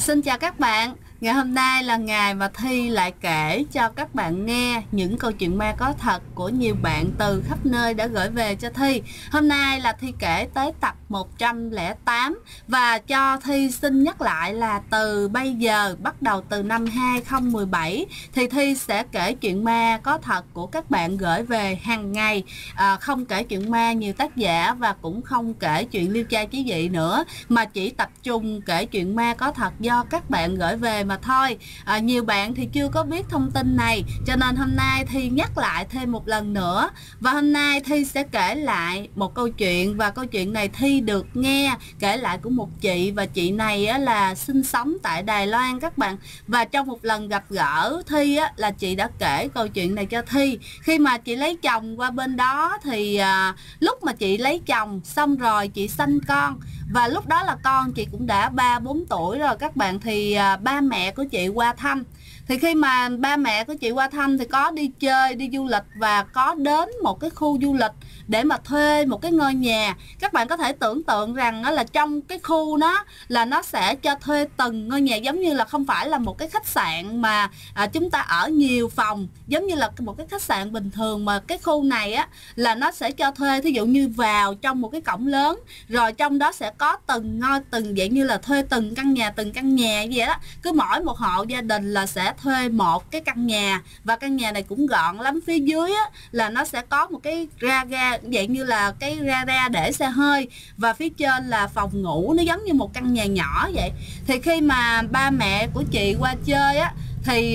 Xin chào các bạn. Ngày hôm nay là ngày mà Thi lại kể cho các bạn nghe những câu chuyện ma có thật của nhiều bạn từ khắp nơi đã gửi về cho Thi. Hôm nay là Thi kể tới tập 108 và cho Thi xin nhắc lại là từ bây giờ bắt đầu từ năm 2017 thì Thi sẽ kể chuyện ma có thật của các bạn gửi về hàng ngày. Không kể chuyện ma nhiều tác giả và cũng không kể chuyện liêu trai chí dị nữa, mà chỉ tập trung kể chuyện ma có thật do các bạn gửi về mà thôi. Nhiều bạn thì chưa có biết thông tin này, cho nên hôm nay Thi nhắc lại thêm một lần nữa. Và hôm nay Thi sẽ kể lại một câu chuyện, và câu chuyện này Thi được nghe kể lại của một chị, và chị này là sinh sống tại Đài Loan các bạn. Và trong một lần gặp gỡ Thi là chị đã kể câu chuyện này cho Thi. Khi mà chị lấy chồng qua bên đó thì lúc mà chị lấy chồng xong rồi chị sanh con, và lúc đó là con chị cũng đã 3-4 tuổi rồi các bạn. Thì ba mẹ của chị qua thăm. Thì khi mà ba mẹ của chị qua thăm thì có đi chơi, đi du lịch, và có đến một cái khu du lịch để mà thuê một cái ngôi nhà. Các bạn có thể tưởng tượng rằng là trong cái khu đó là nó sẽ cho thuê từng ngôi nhà, giống như là không phải là một cái khách sạn mà chúng ta ở nhiều phòng, giống như là một cái khách sạn bình thường, mà cái khu này là nó sẽ cho thuê, thí dụ như vào trong một cái cổng lớn, rồi trong đó sẽ có từng dạng như là thuê từng căn nhà vậy đó. Cứ mỗi một hộ gia đình là sẽ thuê một cái căn nhà, và căn nhà này cũng gọn lắm. Phía dưới là nó sẽ có một cái ga dạng như là cái gara để xe hơi, và phía trên là phòng ngủ, nó giống như một căn nhà nhỏ vậy. Thì khi mà ba mẹ của chị qua chơi thì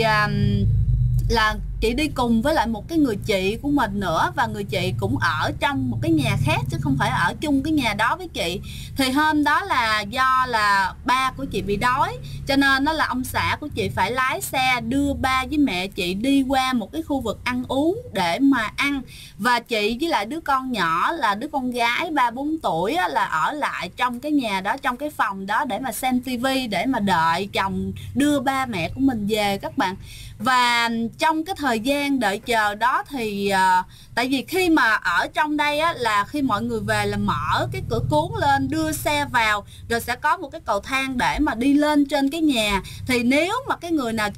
là chị đi cùng với lại một cái người chị của mình nữa, và người chị cũng ở trong một cái nhà khác chứ không phải ở chung cái nhà đó với chị. Thì hôm đó là do là ba của chị bị đói, cho nên nó là ông xã của chị phải lái xe đưa ba với mẹ chị đi qua một cái khu vực ăn uống để mà ăn. Và chị với lại đứa con nhỏ là đứa con gái 3-4 tuổi là ở lại trong cái nhà đó, trong cái phòng đó để mà xem tivi, để mà đợi chồng đưa ba mẹ của mình về các bạn. Và trong cái thời gian đợi chờ đó thì tại vì khi mà ở trong đây là khi mọi người về là mở cái cửa cuốn lên đưa xe vào, rồi sẽ có một cái cầu thang để mà đi lên trên cái nhà. Thì nếu mà cái người nào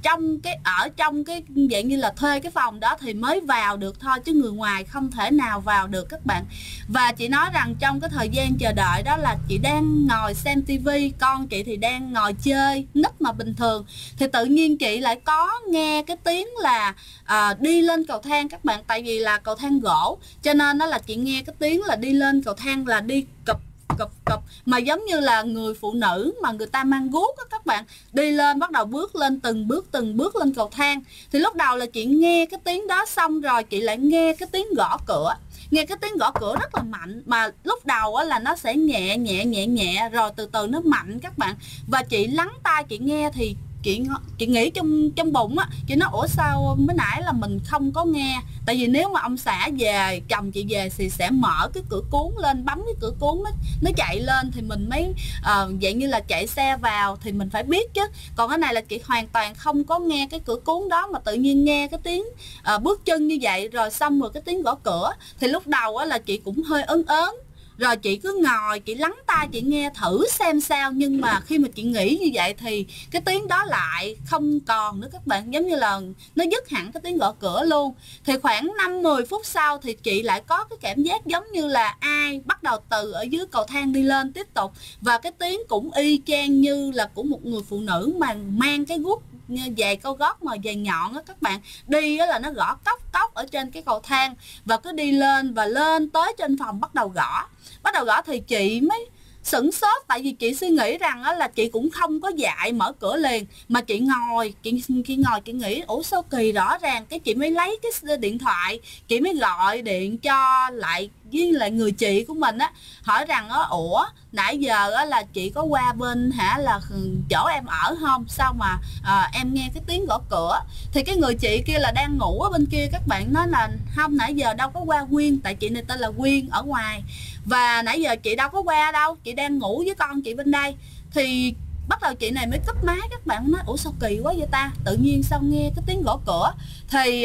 ở trong cái dạng như là thuê cái phòng đó thì mới vào được thôi, chứ người ngoài không thể nào vào được các bạn. Và chị nói rằng trong cái thời gian chờ đợi đó là chị đang ngồi xem tivi, con chị thì đang ngồi chơi nít mà bình thường. Thì tự nhiên chị lại có nghe cái tiếng là đi lên cầu thang các bạn. Tại vì là cầu thang gỗ, cho nên đó là chị nghe cái tiếng là đi lên cầu thang là đi cụp cụp, mà giống như là người phụ nữ mà người ta mang guốc các bạn, đi lên, bắt đầu bước lên từng bước lên cầu thang. Thì lúc đầu là chị nghe cái tiếng đó, xong rồi chị lại nghe cái tiếng gõ cửa. Nghe cái tiếng gõ cửa rất là mạnh, mà lúc đầu là nó sẽ nhẹ nhẹ rồi từ từ nó mạnh các bạn. Và chị lắng tai chị nghe thì chị nghĩ trong bụng chị nói ủa sao mới nãy là mình không có nghe. Tại vì nếu mà ông xã về, chồng chị về thì sẽ mở cái cửa cuốn lên, bấm cái cửa cuốn nó chạy lên thì mình mới dạng như là chạy xe vào thì mình phải biết chứ. Còn cái này là chị hoàn toàn không có nghe cái cửa cuốn đó, mà tự nhiên nghe cái tiếng bước chân như vậy, rồi xong rồi cái tiếng gõ cửa. Thì lúc đầu là chị cũng hơi ớn. Rồi chị cứ ngồi, chị lắng tai chị nghe thử xem sao. Nhưng mà khi mà chị nghĩ như vậy thì cái tiếng đó lại không còn nữa các bạn. Giống như là nó dứt hẳn cái tiếng gõ cửa luôn. Thì khoảng 5-10 phút sau thì chị lại có cái cảm giác giống như là ai bắt đầu từ ở dưới cầu thang đi lên tiếp tục. Và cái tiếng cũng y chang như là của một người phụ nữ mà mang cái guốc giày cao gót mà giày nhọn á các bạn. Đi là nó gõ cốc ở trên cái cầu thang, và cứ đi lên và lên tới trên phòng bắt đầu gõ thì chị mới sửng sốt. Tại vì chị suy nghĩ rằng là chị cũng không có dại mở cửa liền, mà chị ngồi chị nghĩ ủa sao kỳ. Rõ ràng cái chị mới lấy cái điện thoại, chị mới gọi điện cho lại với lại người chị của mình hỏi rằng ủa nãy giờ là chị có qua bên là chỗ em ở không, sao mà em nghe cái tiếng gõ cửa. Thì cái người chị kia là đang ngủ ở bên kia các bạn, nói là không, nãy giờ đâu có qua Quyên, tại chị này tên là Quyên ở ngoài, và nãy giờ chị đâu có qua đâu, chị đang ngủ với con chị bên đây. Thì bắt đầu chị này mới cúp máy các bạn, nói ủa sao kỳ quá vậy ta, tự nhiên sao nghe cái tiếng gõ cửa. Thì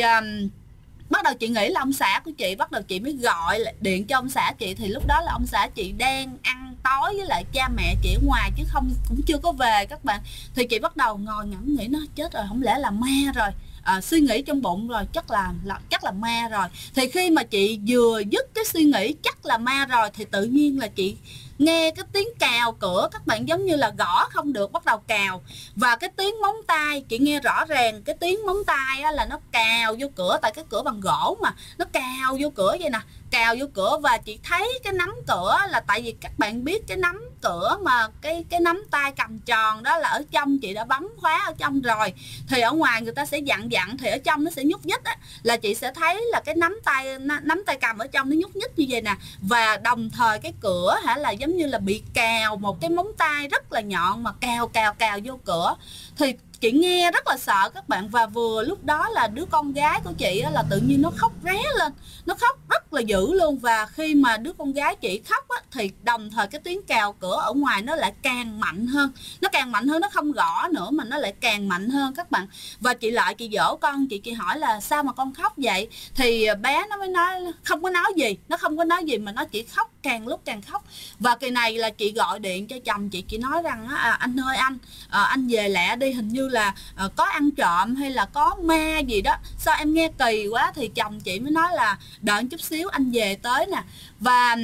bắt đầu chị nghĩ là ông xã của chị, bắt đầu chị mới gọi điện cho ông xã chị. Thì lúc đó là ông xã chị đang ăn tối với lại cha mẹ chị ở ngoài chứ cũng chưa có về các bạn. Thì chị bắt đầu ngồi ngẫm nghĩ, nó chết rồi, không lẽ là ma rồi. Suy nghĩ trong bụng rồi, chắc là ma rồi. Thì khi mà chị vừa dứt cái suy nghĩ chắc là ma rồi thì tự nhiên là chị nghe cái tiếng cào cửa các bạn, giống như là gõ không được, bắt đầu cào. Và cái tiếng móng tay chị nghe rõ ràng, cái tiếng móng tay á, là nó cào vô cửa, tại cái cửa bằng gỗ mà nó cào vô cửa vậy nè, cào vô cửa. Và chị thấy cái nắm cửa, là tại vì các bạn biết cái nắm cửa mà cái nắm tay cầm tròn đó là ở trong chị đã bấm khóa ở trong rồi, thì ở ngoài người ta sẽ dặn thì ở trong nó sẽ nhúc nhích á, là chị sẽ thấy là cái nắm tay cầm ở trong nó nhúc nhích như vậy nè. Và đồng thời cái cửa là giống như là bị cào một cái móng tay rất là nhọn mà cào vô cửa. Thì chị nghe rất là sợ các bạn. Và vừa lúc đó là đứa con gái của chị là tự nhiên nó khóc ré lên, nó khóc rất là dữ luôn. Và khi mà đứa con gái chị khóc á, thì đồng thời cái tiếng cào cửa ở ngoài nó lại càng mạnh hơn, nó không gõ nữa mà nó lại càng mạnh hơn các bạn. Và chị dỗ con chị hỏi là sao mà con khóc vậy, thì bé nó mới nói không có nói gì mà nó chỉ khóc, càng lúc càng khóc. Và kỳ này là chị gọi điện cho chồng chị nói rằng anh ơi anh về lẹ đi, hình như là có ăn trộm hay là có ma gì đó, sao em nghe kỳ quá. Thì chồng chị mới nói là đợi chút xíu anh về tới nè. Và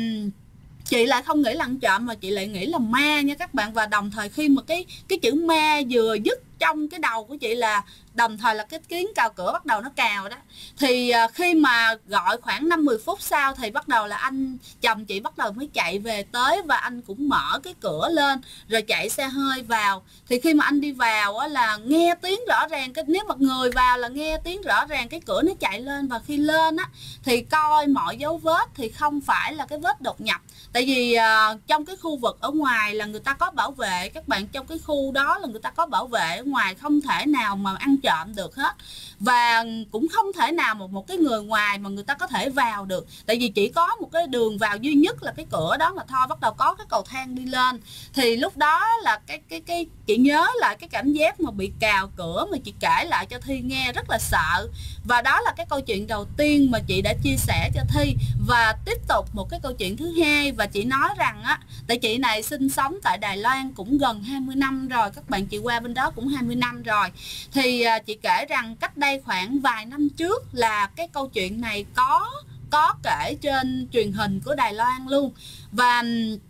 chị lại không nghĩ là ăn trộm mà chị lại nghĩ là ma nha các bạn. Và đồng thời khi mà cái chữ ma vừa dứt trong cái đầu của chị là đồng thời là cái tiếng cào cửa bắt đầu nó cào đó. Thì khi mà gọi khoảng 5-10 phút sau thì bắt đầu là anh chồng chị bắt đầu mới chạy về tới, và anh cũng mở cái cửa lên rồi chạy xe hơi vào. Thì khi mà anh đi vào á, là nghe tiếng rõ ràng, nếu mà người vào là nghe tiếng rõ ràng cái cửa nó chạy lên. Và khi lên á thì coi mọi dấu vết thì không phải là cái vết đột nhập, tại vì trong cái khu vực ở ngoài là người ta có bảo vệ các bạn, trong cái khu đó là người ta có bảo vệ ở ngoài, không thể nào mà ăn trộm được hết. Và cũng không thể nào một cái người ngoài mà người ta có thể vào được, tại vì chỉ có một cái đường vào duy nhất là cái cửa đó mà thôi. Bắt đầu có cái cầu thang đi lên. Thì lúc đó là cái chị nhớ lại cái cảm giác mà bị cào cửa mà chị kể lại cho Thi nghe rất là sợ. Và đó là cái câu chuyện đầu tiên mà chị đã chia sẻ cho Thi. Và tiếp tục một cái câu chuyện thứ hai, và chị nói rằng á, tại chị này sinh sống tại Đài Loan cũng gần 20 năm rồi các bạn, chị qua bên đó cũng 20 năm rồi. Thì chị kể rằng cách đây khoảng vài năm trước là cái câu chuyện này có kể trên truyền hình của Đài Loan luôn. Và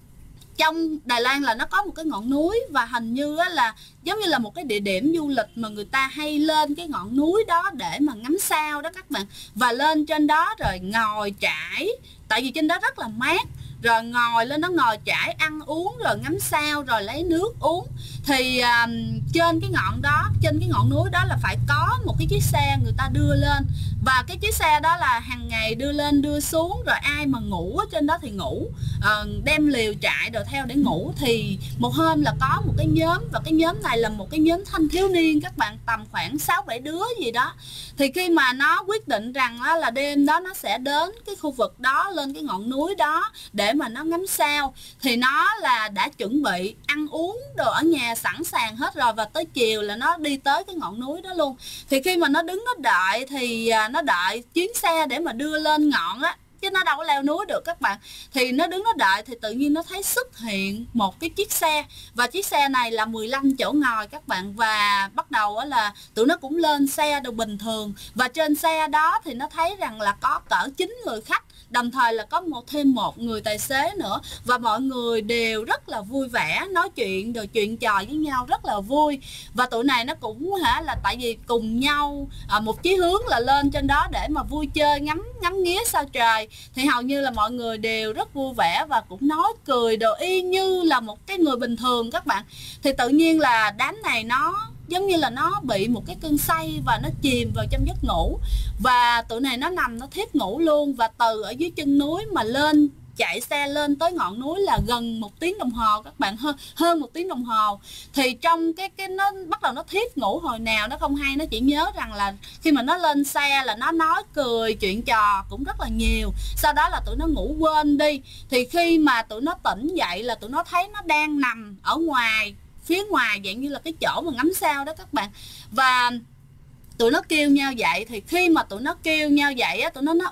trong Đài Loan là nó có một cái ngọn núi, và hình như là giống như là một cái địa điểm du lịch mà người ta hay lên cái ngọn núi đó để mà ngắm sao đó các bạn. Và lên trên đó rồi ngồi trải, tại vì trên đó rất là mát, rồi ngồi lên đó ngồi trải ăn uống rồi ngắm sao rồi lấy nước uống. Thì trên cái ngọn núi đó là phải có một cái chiếc xe người ta đưa lên, và cái chiếc xe đó là hàng ngày đưa lên đưa xuống, rồi ai mà ngủ ở trên đó thì ngủ, đem liều trại đồ theo để ngủ. Thì một hôm là có một cái nhóm, và cái nhóm này là một cái nhóm thanh thiếu niên các bạn, tầm khoảng 6-7 đứa gì đó. Thì khi mà nó quyết định rằng là đêm đó nó sẽ đến cái khu vực đó, lên cái ngọn núi đó để mà nó ngắm sao, thì nó là đã chuẩn bị ăn uống đồ ở nhà sẵn sàng hết rồi, và tới chiều là nó đi tới cái ngọn núi đó luôn. Thì khi mà nó đứng nó đợi thì nó đợi chuyến xe để mà đưa lên ngọn á, chứ nó đâu có leo núi được các bạn. Thì nó đứng nó đợi thì tự nhiên nó thấy xuất hiện một cái chiếc xe, và chiếc xe này là 15 chỗ ngồi các bạn. Và bắt đầu là tụi nó cũng lên xe đồ bình thường, và trên xe đó thì nó thấy rằng là có cỡ 9 người khách, đồng thời là có thêm một người tài xế nữa. Và mọi người đều rất là vui vẻ, nói chuyện rồi chuyện trò với nhau rất là vui. Và tụi này nó cũng là tại vì cùng nhau một chí hướng là lên trên đó để mà vui chơi, ngắm nghía sao trời. Thì hầu như là mọi người đều rất vui vẻ và cũng nói cười đồ y như là một cái người bình thường các bạn. Thì tự nhiên là đám này nó giống như là nó bị một cái cơn say và nó chìm vào trong giấc ngủ. Và tụi này nó nằm nó thiếp ngủ luôn. Và từ ở dưới chân núi mà lên, chạy xe lên tới ngọn núi là gần 1 tiếng đồng hồ các bạn, hơn 1 tiếng đồng hồ. Thì trong cái nó bắt đầu nó thiếp ngủ hồi nào nó không hay. Nó chỉ nhớ rằng là khi mà nó lên xe là nó nói cười chuyện trò cũng rất là nhiều, sau đó là tụi nó ngủ quên đi. Thì khi mà tụi nó tỉnh dậy là tụi nó thấy nó đang nằm ở ngoài, phía ngoài dạng như là cái chỗ mà ngắm sao đó các bạn. Và tụi nó kêu nhau dậy. Thì khi mà tụi nó kêu nhau dậy á, tụi nó nói ủa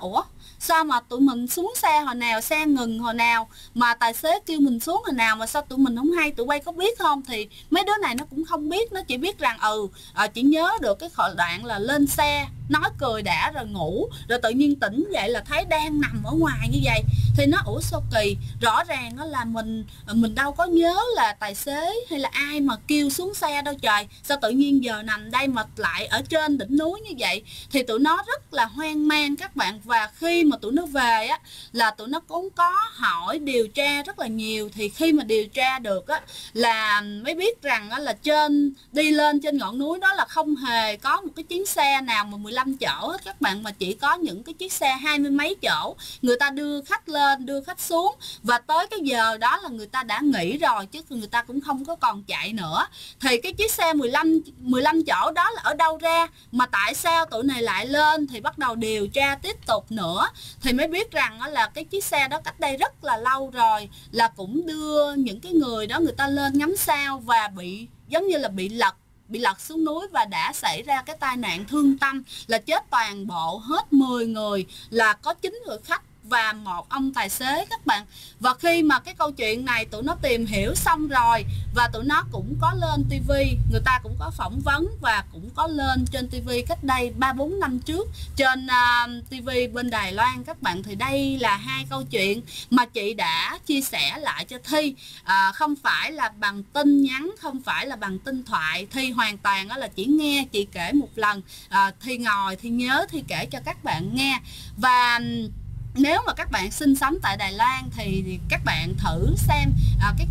sao mà tụi mình xuống xe hồi nào, xe ngừng hồi nào, mà tài xế kêu mình xuống hồi nào mà sao tụi mình không hay, tụi bay có biết không? Thì mấy đứa này nó cũng không biết, nó chỉ biết rằng chỉ nhớ được cái đoạn là lên xe nói cười đã rồi ngủ, rồi tự nhiên tỉnh dậy là thấy đang nằm ở ngoài như vậy. Thì nó ủa sao kỳ, rõ ràng đó là mình đâu có nhớ là tài xế hay là ai mà kêu xuống xe đâu trời, sao tự nhiên giờ nằm đây mà lại ở trên đỉnh núi như vậy. Thì tụi nó rất là hoang mang các bạn, và khi mà tụi nó về á là tụi nó cũng có hỏi điều tra rất là nhiều. Thì khi mà điều tra được á là mới biết rằng á là đi lên trên ngọn núi đó là không hề có một cái chuyến xe nào mà 15 chỗ hết các bạn, mà chỉ có những cái chiếc xe 20 mấy chỗ, người ta đưa khách lên đưa khách xuống, và tới cái giờ đó là người ta đã nghỉ rồi chứ người ta cũng không có còn chạy nữa. Thì cái chiếc xe 15 chỗ đó là ở đâu ra, mà tại sao tụi này lại lên? Thì bắt đầu điều tra tiếp tục nữa thì mới biết rằng là cái chiếc xe đó cách đây rất là lâu rồi, là cũng đưa những cái người đó người ta lên ngắm sao và bị giống như là bị lật xuống núi, và đã xảy ra cái tai nạn thương tâm là chết toàn bộ hết 10 người, là có 9 người khách và một ông tài xế các bạn. Và khi mà cái câu chuyện này tụi nó tìm hiểu xong rồi, và tụi nó cũng có lên tivi, người ta cũng có phỏng vấn và cũng có lên trên tivi cách đây 3-4 năm trước trên tivi bên Đài Loan các bạn. Thì đây là hai câu chuyện mà chị đã chia sẻ lại cho Thi, không phải là bằng tin nhắn, không phải là bằng tin thoại. Thi hoàn toàn là chỉ nghe chị kể một lần, Thi ngồi Thi nhớ Thi kể cho các bạn nghe. Và nếu mà các bạn sinh sống tại Đài Loan thì các bạn thử xem cái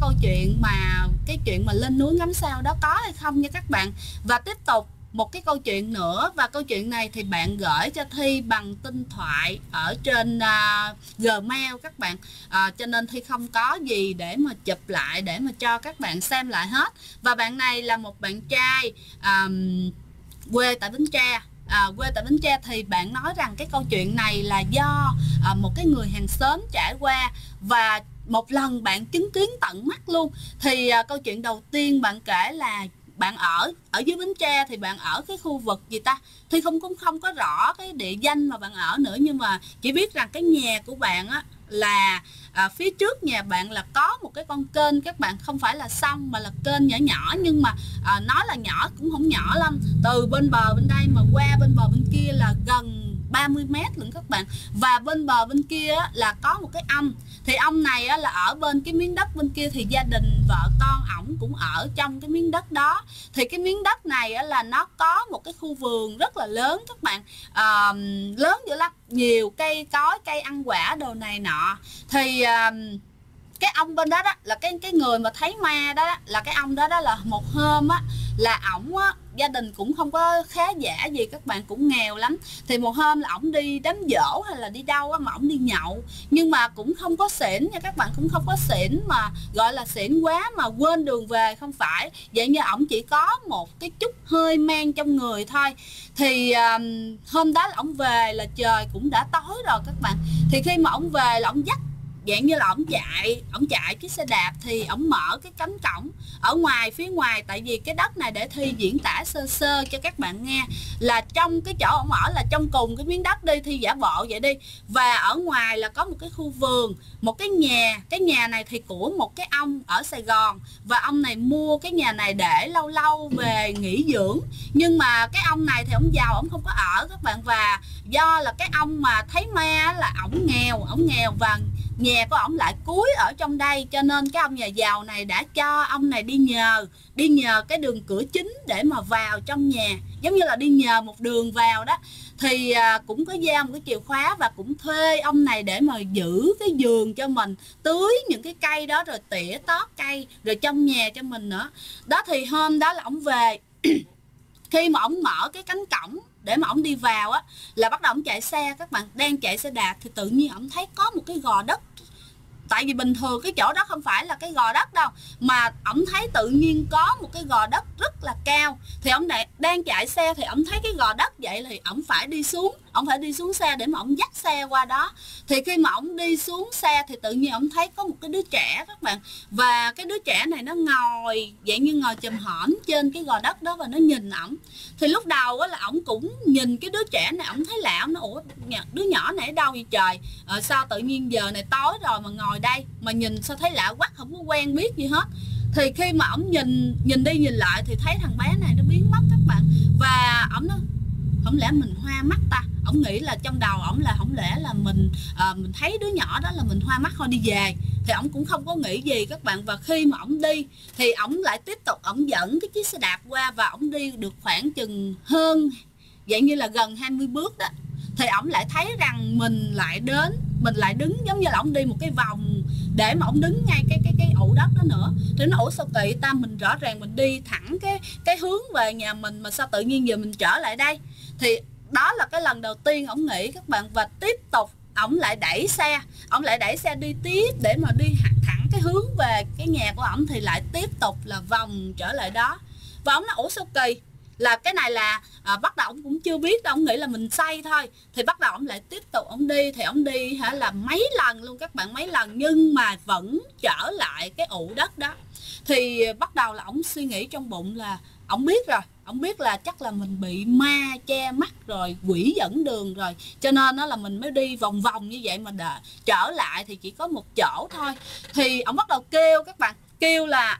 chuyện mà lên núi ngắm sao đó có hay không nha các bạn. Và tiếp tục một cái câu chuyện nữa, và câu chuyện này thì bạn gửi cho Thi bằng tin thoại ở trên Gmail các bạn, cho nên Thi không có gì để mà chụp lại để mà cho các bạn xem lại hết. Và bạn này là một bạn trai quê tại Bến Tre. Quê tại Bến Tre thì bạn nói rằng cái câu chuyện này là do một cái người hàng xóm trải qua, và một lần bạn chứng kiến tận mắt luôn. Thì câu chuyện đầu tiên bạn kể là bạn ở dưới Bến Tre, thì bạn ở cái khu vực gì ta, thì cũng không có rõ cái địa danh mà bạn ở nữa, nhưng mà chỉ biết rằng cái nhà của bạn á là phía trước nhà bạn là có một cái con kênh các bạn, không phải là sông mà là kênh nhỏ nhỏ, nhưng mà nói là nhỏ cũng không nhỏ lắm, từ bên bờ bên đây mà qua bên bờ bên kia là gần 30 mét lận các bạn. Và bên bờ bên kia là có một cái ông, thì ông này là ở bên cái miếng đất bên kia, thì gia đình vợ con ổng cũng ở trong cái miếng đất đó. Thì cái miếng đất này là nó có một cái khu vườn rất là lớn các bạn, lớn dữ lắm, nhiều cây cối, cây ăn quả đồ này nọ. Thì cái ông bên đó là cái người mà thấy ma đó là cái ông đó là một hôm là ổng gia đình cũng không có khá giả gì các bạn, cũng nghèo lắm. Thì một hôm là ổng đi đám giỗ hay là đi đâu mà ổng đi nhậu, nhưng mà cũng không có xỉn nha các bạn, cũng không có xỉn mà gọi là xỉn quá mà quên đường về, không phải vậy, như ổng chỉ có một cái chút hơi men trong người thôi. Thì hôm đó là ổng về là trời cũng đã tối rồi các bạn. Thì khi mà ổng về là ổng dắt, dạng như là ổng chạy cái xe đạp, thì ổng mở cái cánh cổng ở ngoài, phía ngoài, tại vì cái đất này để Thi diễn tả sơ sơ cho các bạn nghe, là trong cái chỗ ổng ở là trong cùng cái miếng đất đi, Thi giả bộ vậy đi, và ở ngoài là có một cái khu vườn, một cái nhà này thì của một cái ông ở Sài Gòn, và ông này mua cái nhà này để lâu lâu về nghỉ dưỡng. Nhưng mà cái ông này thì ổng giàu, ổng không có ở các bạn, và do là cái ông mà thấy ma là ổng nghèo và nhà của ổng lại cuối ở trong đây, cho nên cái ông nhà giàu này đã cho ông này đi nhờ cái đường cửa chính để mà vào trong nhà, giống như là đi nhờ một đường vào đó. Thì cũng có giao một cái chìa khóa, và cũng thuê ông này để mà giữ cái vườn cho mình, tưới những cái cây đó, rồi tỉa tót cây, rồi trong nhà cho mình nữa đó. Thì hôm đó là ổng về khi mà ổng mở cái cánh cổng để mà ổng đi vào là bắt đầu ổng chạy xe các bạn, đang chạy xe đạp thì tự nhiên ổng thấy có một cái gò đất. Tại vì bình thường cái chỗ đó không phải là cái gò đất đâu, mà ổng thấy tự nhiên có một cái gò đất rất là cao. Thì ổng đang chạy xe thì ổng thấy cái gò đất vậy thì ổng phải đi xuống, ổng phải đi xuống xe để mà ổng dắt xe qua đó. Thì khi mà ổng đi xuống xe thì tự nhiên ổng thấy có một cái đứa trẻ các bạn, và cái đứa trẻ này nó ngồi dạng như ngồi chùm hổm trên cái gò đất đó và nó nhìn ổng. Thì lúc đầu á là ổng cũng nhìn cái đứa trẻ này, ổng thấy lạ, ổng nói ủa đứa nhỏ này ở đâu vậy trời, sao tự nhiên giờ này tối rồi mà ngồi đây, mà nhìn sao thấy lạ quá, không có quen biết gì hết. Thì khi mà ổng nhìn đi nhìn lại thì thấy thằng bé này nó biến mất các bạn. Và ổng nói không lẽ mình hoa mắt ta. Ổng nghĩ là trong đầu ổng là không lẽ là mình thấy đứa nhỏ đó là mình hoa mắt thôi đi về. Thì ổng cũng không có nghĩ gì các bạn. Và khi mà ổng đi thì ổng lại tiếp tục ổng dẫn cái chiếc xe đạp qua, và ổng đi được khoảng chừng hơn dạng như là gần 20 bước đó, thì ổng lại thấy rằng mình lại đứng giống như là ổng đi một cái vòng để mà ổng đứng ngay cái ụ đất đó nữa. Thì nó ủa sao kỳ ta, mình rõ ràng mình đi thẳng cái hướng về nhà mình mà sao tự nhiên giờ mình trở lại đây. Thì đó là cái lần đầu tiên ổng nghĩ các bạn. Và tiếp tục ổng lại đẩy xe đi tiếp để mà đi thẳng cái hướng về cái nhà của ổng, thì lại tiếp tục là vòng trở lại đó. Và ổng nói ủa sao kỳ, là cái này là bắt đầu ông cũng chưa biết đâu, ông nghĩ là mình say thôi. Thì bắt đầu ông lại tiếp tục ông đi, thì ông đi là mấy lần luôn các bạn, mấy lần, nhưng mà vẫn trở lại cái ụ đất đó. Thì bắt đầu là ông suy nghĩ trong bụng là ông biết rồi, ông biết là chắc là mình bị ma che mắt rồi, quỷ dẫn đường rồi, cho nên nó là mình mới đi vòng vòng như vậy, mà trở lại thì chỉ có một chỗ thôi. Thì ông bắt đầu kêu các bạn, kêu là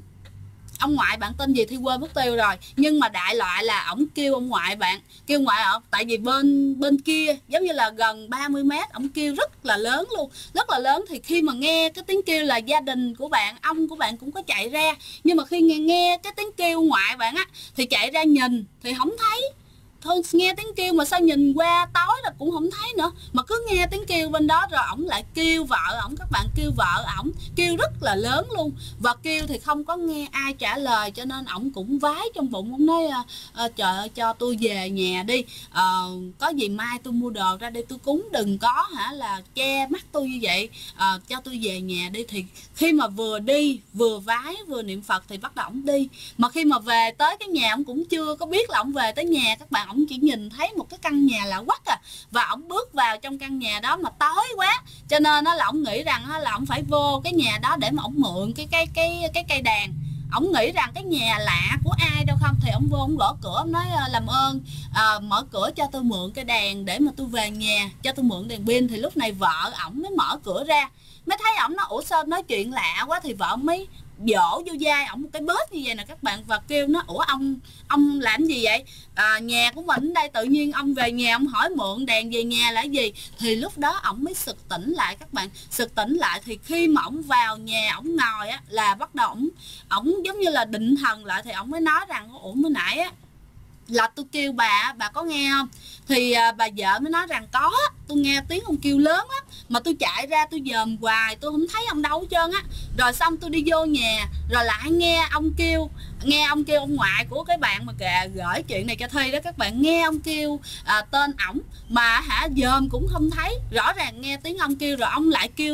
ông ngoại bạn tên gì thì quên mất tiêu rồi, nhưng mà đại loại là ổng kêu ông ngoại bạn, kêu ngoại ở tại vì bên kia giống như là gần 30 mét, ổng kêu rất là lớn luôn, rất là lớn. Thì khi mà nghe cái tiếng kêu là gia đình của bạn, ông của bạn cũng có chạy ra, nhưng mà khi nghe cái tiếng kêu ngoại bạn á thì chạy ra nhìn thì không thấy. Thôi nghe tiếng kêu mà sao nhìn qua tối là cũng không thấy nữa, mà cứ nghe tiếng kêu bên đó. Rồi ổng lại kêu vợ ổng các bạn, kêu vợ ổng kêu rất là lớn luôn, và kêu thì không có nghe ai trả lời, cho nên ổng cũng vái trong bụng. Ổng nói trời ơi cho tôi về nhà đi, có gì mai tôi mua đồ ra đây tôi cúng, đừng có là che mắt tôi như vậy, cho tôi về nhà đi. Thì khi mà vừa đi vừa vái vừa niệm Phật thì bắt đầu ổng đi. Mà khi mà về tới cái nhà ổng cũng chưa có biết là ổng về tới nhà các bạn, ổng chỉ nhìn thấy một cái căn nhà lạ quắc và ổng bước vào trong căn nhà đó mà tối quá, cho nên là ổng nghĩ rằng là ổng phải vô cái nhà đó để mà ổng mượn cái cây đàn. Ổng nghĩ rằng cái nhà lạ của ai đâu không, thì ổng vô ổng gõ cửa, ổng nói làm ơn mở cửa cho tôi mượn cây đàn để mà tôi về nhà, cho tôi mượn đèn pin. Thì lúc này vợ ổng mới mở cửa ra, mới thấy ổng nói ủa sao nói chuyện lạ quá, thì vợ mới dỗ vô vai ổng một cái bớt như vậy nè các bạn, và kêu nó ủa ông làm gì vậy, nhà của mình ở đây tự nhiên ông về nhà ông hỏi mượn đèn về nhà là gì. Thì lúc đó ổng mới sực tỉnh lại các bạn, sực tỉnh lại. Thì khi mà ổng vào nhà ổng ngồi á là bắt đầu ổng giống như là định thần lại, thì ổng mới nói rằng ủa mới nãy á là tôi kêu bà có nghe không? Thì bà vợ mới nói rằng có, tôi nghe tiếng ông kêu lớn á, mà tôi chạy ra tôi dòm hoài tôi không thấy ông đâu hết trơn á. Rồi xong tôi đi vô nhà rồi lại nghe ông kêu ông ngoại của cái bạn mà gửi chuyện này cho Thi đó các bạn, nghe ông kêu tên ổng mà dòm cũng không thấy. Rõ ràng nghe tiếng ông kêu rồi ông lại kêu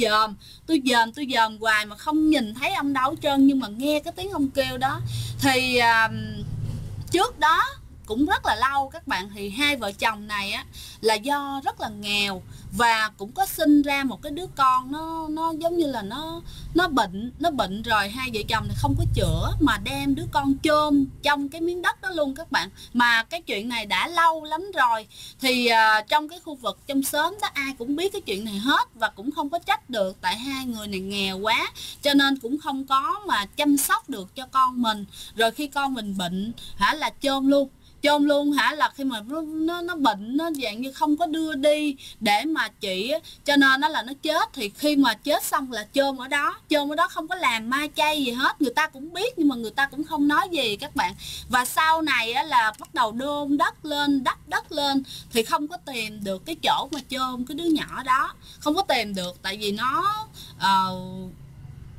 tôi dòm hoài mà không nhìn thấy ông đâu hết trơn, nhưng mà nghe cái tiếng ông kêu đó. Thì trước đó cũng rất là lâu các bạn, thì hai vợ chồng này á là do rất là nghèo và cũng có sinh ra một cái đứa con nó giống như là nó bệnh rồi hai vợ chồng này không có chữa mà đem đứa con chôn trong cái miếng đất đó luôn các bạn. Mà cái chuyện này đã lâu lắm rồi, thì trong cái khu vực trong xóm đó ai cũng biết cái chuyện này hết, và cũng không có trách được tại hai người này nghèo quá cho nên cũng không có mà chăm sóc được cho con mình. Rồi khi con mình bệnh là chôn luôn là khi mà nó bệnh nó dạng như không có đưa đi để mà trị, cho nên nó chết. Thì khi mà chết xong là chôn ở đó không có làm ma chay gì hết, người ta cũng biết nhưng mà người ta cũng không nói gì các bạn. Và sau này á, là bắt đầu đôn đất lên, đắp đất lên, thì không có tìm được cái chỗ mà chôn cái đứa nhỏ đó, không có tìm được, tại vì nó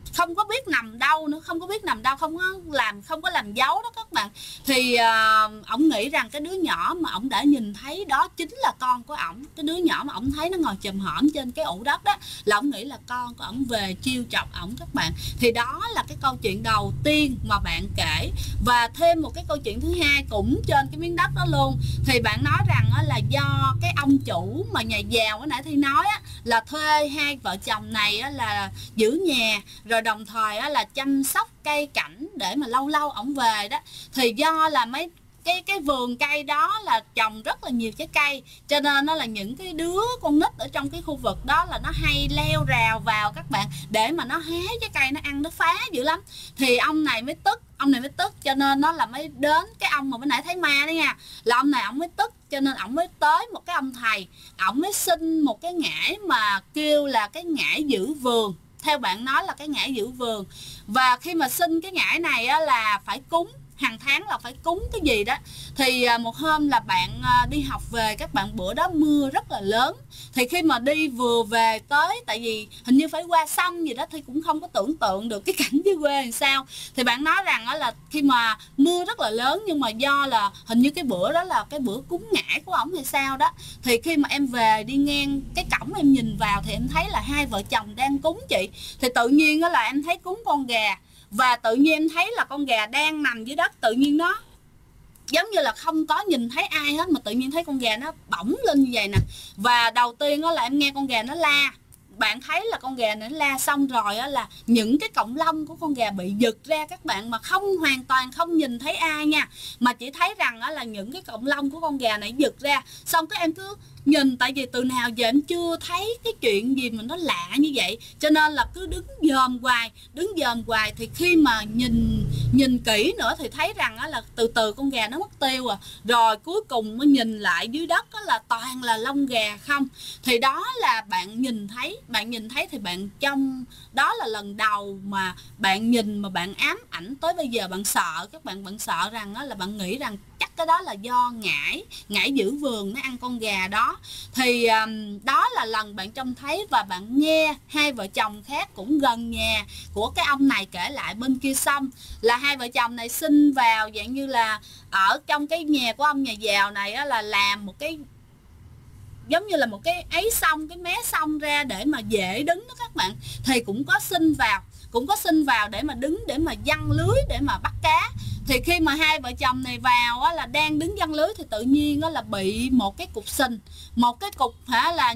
không có biết nằm đâu nữa, không có biết nằm đâu, không có làm dấu đó các bạn. Thì ổng nghĩ rằng cái đứa nhỏ mà ổng đã nhìn thấy đó chính là con của ổng. Cái đứa nhỏ mà ổng thấy nó ngồi chùm hổm trên cái ụ đất đó là ổng nghĩ là con của ổng về trêu chọc ổng các bạn. Thì đó là cái câu chuyện đầu tiên mà bạn kể. Và thêm một cái câu chuyện thứ hai cũng trên cái miếng đất đó luôn. Thì bạn nói rằng là do cái ông chủ mà nhà giàu hồi nãy Thi nói là thuê hai vợ chồng này là giữ nhà, rồi đồng thời là chăm sóc cây cảnh để mà lâu lâu ổng về đó. Thì do là mấy cái vườn cây đó là trồng rất là nhiều trái cây, cho nên nó là những cái đứa con nít ở trong cái khu vực đó là nó hay leo rào vào các bạn, để mà nó hái trái cây nó ăn, nó phá dữ lắm. Thì ông này mới tức, cho nên nó là mới đến cái ông mà bữa nãy thấy ma đó nha, là ông này ổng mới tức, cho nên ổng mới tới một cái ông thầy, ổng mới xin một cái ngải mà kêu là cái ngải giữ vườn. Theo bạn nói là cái ngải giữ vườn. Và khi mà xin cái ngải này là phải cúng, hàng tháng là phải cúng cái gì đó. Thì một hôm là bạn đi học về các bạn, bữa đó mưa rất là lớn. Thì khi mà đi vừa về tới, tại vì hình như phải qua sông gì đó, thì cũng không có tưởng tượng được cái cảnh dưới quê làm sao. Thì bạn nói rằng là khi mà mưa rất là lớn, nhưng mà do là hình như cái bữa đó là cái bữa cúng ngải của ổng hay sao đó. Thì khi mà em về đi ngang cái cổng em nhìn vào thì em thấy là hai vợ chồng đang cúng chị. Thì tự nhiên là em thấy cúng con gà. Và tự nhiên em thấy là con gà đang nằm dưới đất, tự nhiên nó giống như là không có nhìn thấy ai hết, mà tự nhiên thấy con gà nó bỗng lên như vậy nè. Và đầu tiên là em nghe con gà nó la. Bạn thấy là con gà này nó la xong rồi là những cái cọng lông của con gà bị giật ra các bạn, mà hoàn toàn không nhìn thấy ai nha, mà chỉ thấy rằng là những cái cọng lông của con gà này giật ra. Xong cái em cứ nhìn, tại vì từ nào giờ em chưa thấy cái chuyện gì mà nó lạ như vậy, cho nên là cứ đứng dòm hoài. Thì khi mà nhìn kỹ nữa thì thấy rằng là từ từ con gà nó mất tiêu rồi cuối cùng mới nhìn lại dưới đất là toàn là lông gà không. Thì đó là bạn nhìn thấy thì bạn, trong đó là lần đầu mà bạn nhìn mà bạn ám ảnh tới bây giờ. Bạn sợ các bạn sợ rằng là bạn nghĩ rằng chắc cái đó là do ngải giữ vườn nó ăn con gà đó. Thì đó là lần bạn trông thấy. Và bạn nghe hai vợ chồng khác cũng gần nhà của cái ông này kể lại bên kia sông, là hai vợ chồng này xin vào dạng như là ở trong cái nhà của ông nhà giàu này là làm một cái giống như là một cái ấy xong, cái mé xong ra để mà dễ đứng đó các bạn. Thì cũng có xin vào để mà đứng, để mà giăng lưới để mà bắt cá. Thì khi mà hai vợ chồng này vào là đang đứng giăng lưới thì tự nhiên là bị một cái cục sình, một cái cục là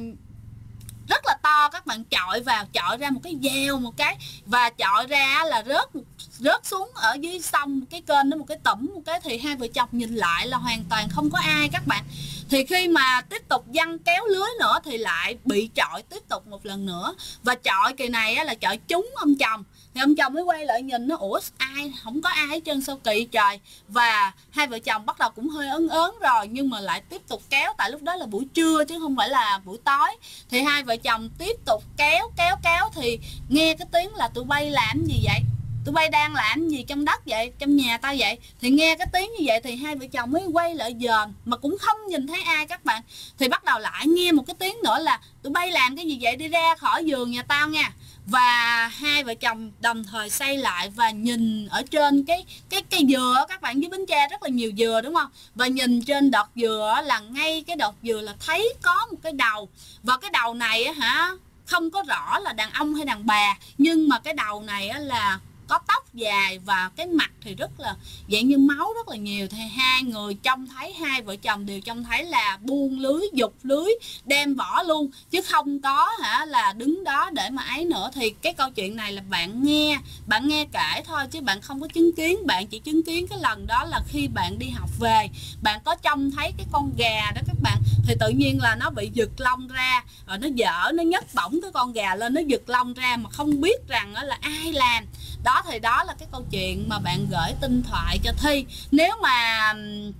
rất là to các bạn, chọi ra một cái dèo một cái, và chọi ra là rớt xuống ở dưới sông cái kênh đó một cái tẩm một cái. Thì hai vợ chồng nhìn lại là hoàn toàn không có ai các bạn. Thì khi mà tiếp tục giăng kéo lưới nữa thì lại bị chọi tiếp tục một lần nữa. Và chọi kỳ này là chọi trúng ông chồng. Thì ông chồng mới quay lại nhìn nó, ủa ai, không có ai hết trơn, sao kỳ trời. Và hai vợ chồng bắt đầu cũng hơi ớn rồi, nhưng mà lại tiếp tục kéo, tại lúc đó là buổi trưa chứ không phải là buổi tối. Thì hai vợ chồng tiếp tục kéo thì nghe cái tiếng là tụi bay làm gì vậy, tụi bay đang làm gì trong đất vậy, trong nhà tao vậy. Thì nghe cái tiếng như vậy thì hai vợ chồng mới quay lại dòm, mà cũng không nhìn thấy ai các bạn. Thì bắt đầu lại nghe một cái tiếng nữa là tụi bay làm cái gì vậy, đi ra khỏi vườn nhà tao nha. Và hai vợ chồng đồng thời xoay lại và nhìn ở trên cái dừa các bạn, dưới Bến Tre rất là nhiều dừa đúng không. Và nhìn trên đọt dừa là ngay cái đọt dừa là thấy có một cái đầu. Và cái đầu này không có rõ là đàn ông hay đàn bà, nhưng mà cái đầu này là có tóc dài và cái mặt thì rất là dạng như máu rất là nhiều. Thì hai người trông thấy, hai vợ chồng đều trông thấy là buông lưới, giục lưới đem bỏ luôn, chứ không có là đứng đó để mà ấy nữa. Thì cái câu chuyện này là bạn nghe kể thôi, chứ bạn không có chứng kiến. Bạn chỉ chứng kiến cái lần đó là khi bạn đi học về, bạn có trông thấy cái con gà đó các bạn. Thì tự nhiên là nó bị giật lông ra, rồi nó nhấc bổng cái con gà lên, nó giật lông ra mà không biết rằng là ai làm đó. Thì đó là cái câu chuyện mà bạn gửi tin thoại cho Thi. Nếu mà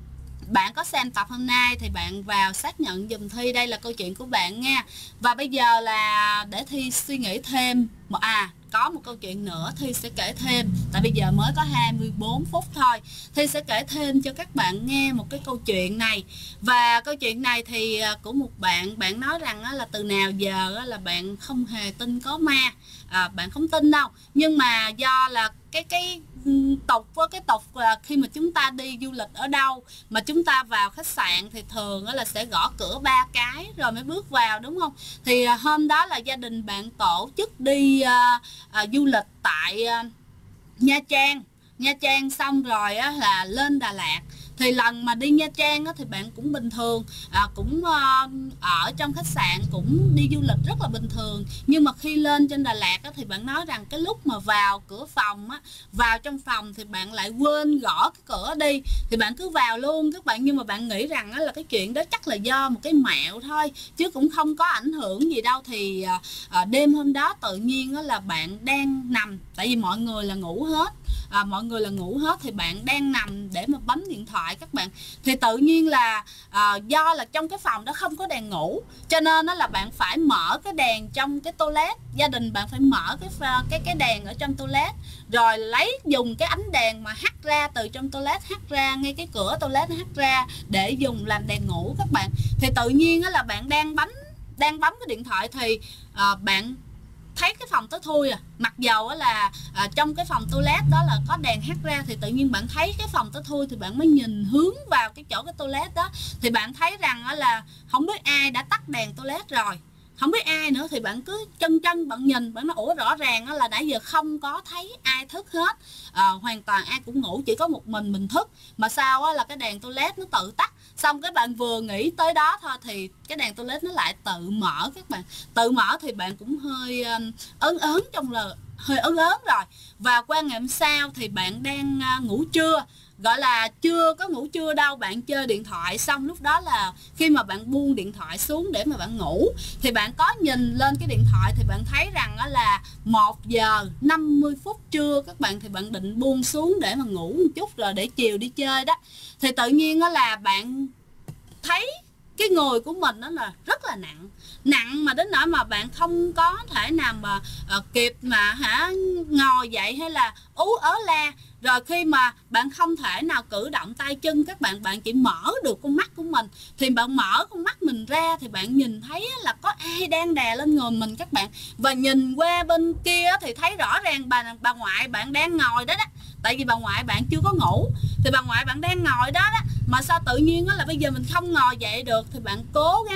bạn có xem tập hôm nay thì bạn vào xác nhận giùm Thi đây là câu chuyện của bạn nha. Và bây giờ là để Thi suy nghĩ thêm có một câu chuyện nữa Thi sẽ kể thêm, tại bây giờ mới có 24 phút thôi. Thi sẽ kể thêm cho các bạn nghe một cái câu chuyện này. Và câu chuyện này thì của một bạn nói rằng là từ nào giờ là bạn không hề tin có ma. Bạn không tin đâu, nhưng mà do là cái tục là khi mà chúng ta đi du lịch ở đâu mà chúng ta vào khách sạn thì thường là sẽ gõ cửa 3 cái rồi mới bước vào, đúng không? Thì hôm đó là gia đình bạn tổ chức đi du lịch tại Nha Trang xong rồi là lên Đà Lạt. Thì lần mà đi Nha Trang thì bạn cũng bình thường, cũng ở trong khách sạn, cũng đi du lịch rất là bình thường. Nhưng mà khi lên trên Đà Lạt thì bạn nói rằng cái lúc mà vào cửa phòng vào trong phòng thì bạn lại quên gõ cái cửa đi. Thì bạn cứ vào luôn các bạn, nhưng mà bạn nghĩ rằng là cái chuyện đó chắc là do một cái mẹo thôi chứ cũng không có ảnh hưởng gì đâu. Thì đêm hôm đó tự nhiên là bạn đang nằm, tại vì mọi người là ngủ hết. Thì bạn đang nằm để mà bấm điện thoại các bạn. Thì tự nhiên là do là trong cái phòng đó không có đèn ngủ, cho nên là bạn phải mở cái đèn trong cái toilet. Gia đình bạn phải mở cái đèn ở trong toilet, rồi dùng cái ánh đèn mà hắt ra từ trong toilet, hắt ra ngay cái cửa toilet, hắt ra để dùng làm đèn ngủ các bạn. Thì tự nhiên là bạn đang bấm cái điện thoại thì bạn thấy cái phòng tối thui mặc dầu là trong cái phòng toilet đó là có đèn hắt ra. Thì tự nhiên bạn thấy cái phòng tối thui thì bạn mới nhìn hướng vào cái chỗ cái toilet đó, thì bạn thấy rằng là không biết ai đã tắt đèn toilet rồi, không biết ai nữa. Thì bạn cứ chân bạn nhìn, bạn nói ủa rõ ràng là nãy giờ không có thấy ai thức hết, hoàn toàn ai cũng ngủ, chỉ có một mình thức, mà sao là cái đèn toilet nó tự tắt. Xong cái bạn vừa nghĩ tới đó thôi thì cái đèn toilet nó lại tự mở các bạn. Tự mở thì bạn cũng hơi ớn trong là hơi ớn rồi. Và qua ngày hôm sau thì bạn đang ngủ trưa, gọi là chưa có ngủ trưa đâu, bạn chơi điện thoại. Xong lúc đó là khi mà bạn buông điện thoại xuống để mà bạn ngủ thì bạn có nhìn lên cái điện thoại thì bạn thấy rằng là 1 giờ 50 phút trưa các bạn. Thì bạn định buông xuống để mà ngủ một chút rồi để chiều đi chơi đó. Thì tự nhiên là bạn thấy cái người của mình đó là rất là nặng mà đến nỗi mà bạn không có thể nào mà kịp mà ngồi dậy hay là ú ớ la. Rồi khi mà bạn không thể nào cử động tay chân các bạn chỉ mở được con mắt của mình. Thì bạn mở con mắt mình ra thì bạn nhìn thấy là có ai đang đè lên người mình các bạn. Và nhìn qua bên kia thì thấy rõ ràng bà ngoại bạn đang ngồi đó. Tại vì bà ngoại bạn chưa có ngủ, thì bà ngoại bạn đang ngồi đó. Mà sao tự nhiên là bây giờ mình không ngồi dậy được. Thì bạn cố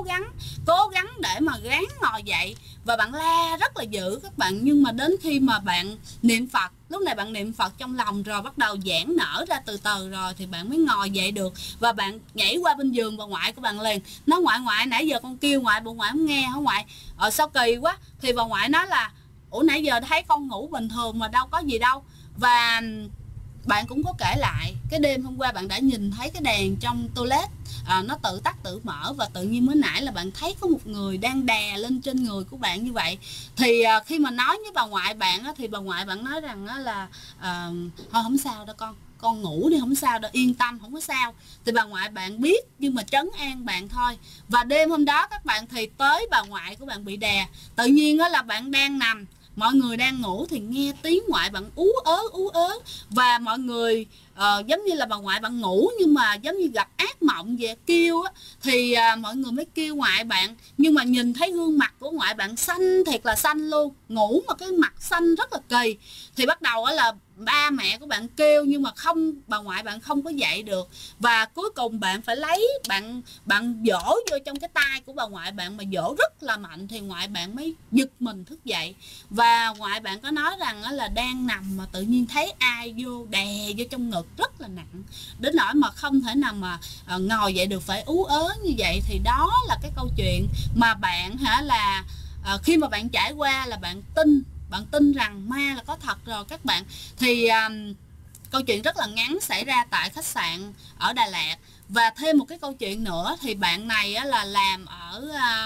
gắng để mà ráng ngồi dậy. Và bạn la rất là dữ các bạn. Nhưng mà đến khi mà bạn niệm Phật, lúc này bạn niệm Phật trong lòng rồi bắt đầu giãn nở ra từ từ rồi thì bạn mới ngồi dậy được. Và bạn nhảy qua bên giường bà ngoại của bạn liền. Nói ngoại nãy giờ con kêu ngoại, bà ngoại không nghe hả ngoại? Sao kỳ quá. Thì bà ngoại nói là ủa nãy giờ thấy con ngủ bình thường mà đâu có gì đâu. Và bạn cũng có kể lại cái đêm hôm qua bạn đã nhìn thấy cái đèn trong toilet nó tự tắt tự mở. Và tự nhiên mới nãy là bạn thấy có một người đang đè lên trên người của bạn như vậy. Thì khi mà nói với bà ngoại bạn thì bà ngoại bạn nói rằng là thôi không sao đâu con ngủ đi, không sao đâu, yên tâm, không có sao. Thì bà ngoại bạn biết nhưng mà trấn an bạn thôi. Và đêm hôm đó các bạn thì tới bà ngoại của bạn bị đè. Tự nhiên là bạn đang nằm, mọi người đang ngủ thì nghe tiếng ngoại bạn ú ớ. Và mọi người giống như là bà ngoại bạn ngủ nhưng mà giống như gặp ác mộng về kêu thì mọi người mới kêu ngoại bạn. Nhưng mà nhìn thấy gương mặt của ngoại bạn xanh thiệt là xanh luôn, ngủ mà cái mặt xanh rất là kỳ. Thì bắt đầu là ba mẹ của bạn kêu nhưng mà bà ngoại bạn không có dậy được. Và cuối cùng bạn phải lấy bạn dỗ vô trong cái tay của bà ngoại bạn, mà dỗ rất là mạnh thì ngoại bạn mới giật mình thức dậy. Và ngoại bạn có nói rằng là đang nằm mà tự nhiên thấy ai đè vô trong ngực rất là nặng, đến nỗi mà không thể nào mà ngồi dậy được, phải ú ớ như vậy. Thì đó là cái câu chuyện mà bạn là khi mà bạn trải qua là bạn tin rằng ma là có thật rồi các bạn. Thì câu chuyện rất là ngắn xảy ra tại khách sạn ở Đà Lạt. Và thêm một cái câu chuyện nữa thì bạn này là làm ở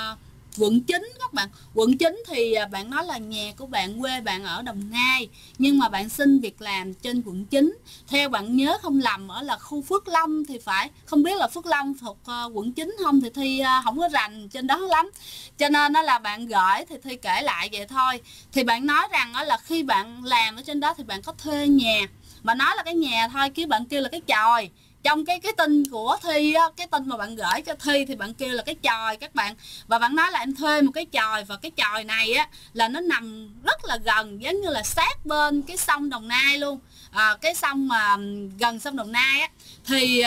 quận 9 các bạn. Quận 9 thì bạn nói là nhà của bạn, quê bạn ở Đồng Nai, nhưng mà bạn xin việc làm trên quận 9. Theo bạn nhớ không lầm ở là khu Phước Long thì phải, không biết là Phước Long thuộc quận 9 không thì Thi không có rành trên đó lắm. Cho nên đó là bạn gửi thì Thi kể lại vậy thôi. Thì bạn nói rằng là khi bạn làm ở trên đó thì bạn có thuê nhà, mà nói là cái nhà thôi chứ bạn kêu là cái chòi. Trong cái tin của Thi á, cái tin mà bạn gửi cho Thi thì bạn kêu là cái chòi các bạn. Và bạn nói là em thuê một cái chòi, và cái chòi này á là nó nằm rất là gần, giống như là sát bên cái sông Đồng Nai luôn, cái sông mà gần sông Đồng Nai á. Thì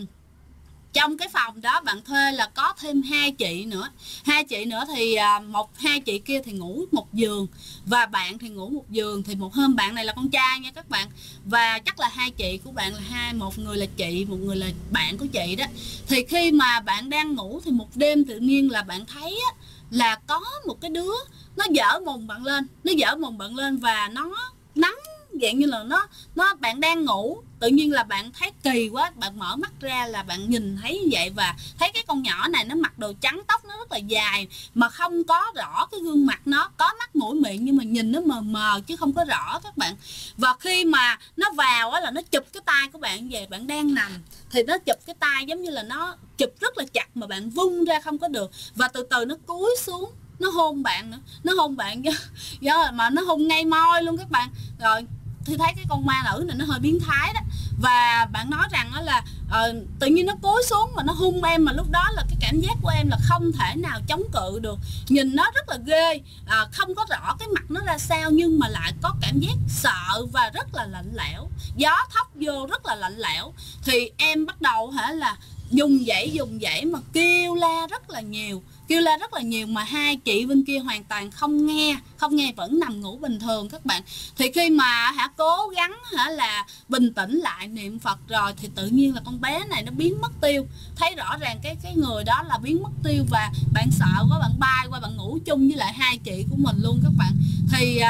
trong cái phòng đó bạn thuê là có thêm hai chị nữa. Hai chị nữa thì hai chị kia thì ngủ một giường và bạn thì ngủ một giường. Thì một hôm, bạn này là con trai nha các bạn, và chắc là hai chị của bạn là một người là chị, một người là bạn của chị đó. Thì khi mà bạn đang ngủ thì một đêm tự nhiên là bạn thấy á, là có một cái đứa nó giở mồm bạn lên, và nó nắm, dạng như là nó bạn đang ngủ, tự nhiên là bạn thấy kỳ quá, bạn mở mắt ra là bạn nhìn thấy như vậy, và thấy cái con nhỏ này nó mặc đồ trắng, tóc nó rất là dài, mà không có rõ cái gương mặt, nó có mắt mũi miệng nhưng mà nhìn nó mờ mờ chứ không có rõ các bạn. Và khi mà nó vào á là nó chụp cái tay của bạn về, bạn đang nằm thì nó chụp cái tay, giống như là nó chụp rất là chặt mà bạn vung ra không có được, và từ từ nó cúi xuống, nó hôn bạn nữa, nó hôn bạn do mà nó hôn ngay môi luôn các bạn. Rồi thì thấy cái con ma nữ này nó hơi biến thái đó. Và bạn nói rằng đó là tự nhiên nó cúi xuống mà nó hung em, mà lúc đó là cái cảm giác của em là không thể nào chống cự được, nhìn nó rất là ghê, không có rõ cái mặt nó ra sao, nhưng mà lại có cảm giác sợ và rất là lạnh lẽo, gió thốc vô rất là lạnh lẽo. Thì em bắt đầu là dùng dãy mà kêu la rất là nhiều, mà hai chị bên kia hoàn toàn không nghe, vẫn nằm ngủ bình thường các bạn. Thì khi mà cố gắng là bình tĩnh lại, niệm Phật rồi, thì tự nhiên là con bé này nó biến mất tiêu, thấy rõ ràng cái người đó là biến mất tiêu, và bạn sợ quá, bạn bay qua bạn ngủ chung với lại hai chị của mình luôn các bạn. Thì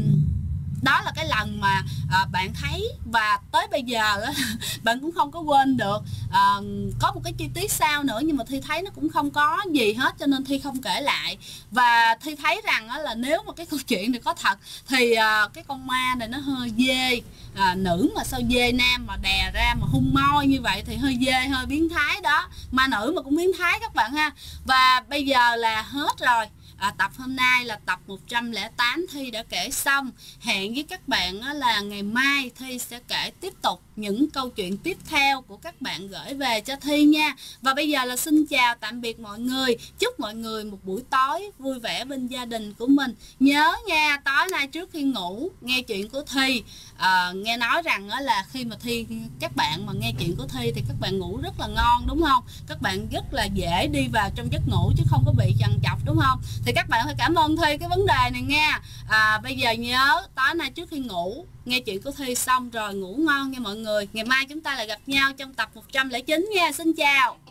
đó là cái lần mà bạn thấy, và tới bây giờ đó, bạn cũng không có quên được. Có một cái chi tiết sau nữa nhưng mà Thi thấy nó cũng không có gì hết, cho nên Thi không kể lại. Và Thi thấy rằng là nếu mà cái câu chuyện này có thật thì cái con ma này nó hơi dê. Nữ mà sao dê, nam mà đè ra mà hung môi như vậy thì hơi dê, hơi biến thái đó. Ma nữ mà cũng biến thái các bạn ha. Và bây giờ là hết rồi. Tập hôm nay là tập 108 Thi đã kể xong. Hẹn với các bạn là ngày mai Thi sẽ kể tiếp tục những câu chuyện tiếp theo của các bạn gửi về cho Thi nha. Và bây giờ là xin chào tạm biệt mọi người. Chúc mọi người một buổi tối vui vẻ bên gia đình của mình. Nhớ nha, tối nay trước khi ngủ nghe chuyện của Thi. Nghe nói rằng là khi mà các bạn mà nghe chuyện của Thi thì các bạn ngủ rất là ngon đúng không? Các bạn rất là dễ đi vào trong giấc ngủ chứ không có bị trằn trọc đúng không? Thì các bạn phải cảm ơn Thi cái vấn đề này nha. Bây giờ nhớ tối nay trước khi ngủ nghe chuyện của Thi xong rồi ngủ ngon nha mọi người. Ngày mai chúng ta lại gặp nhau trong tập 109 nha. Xin chào.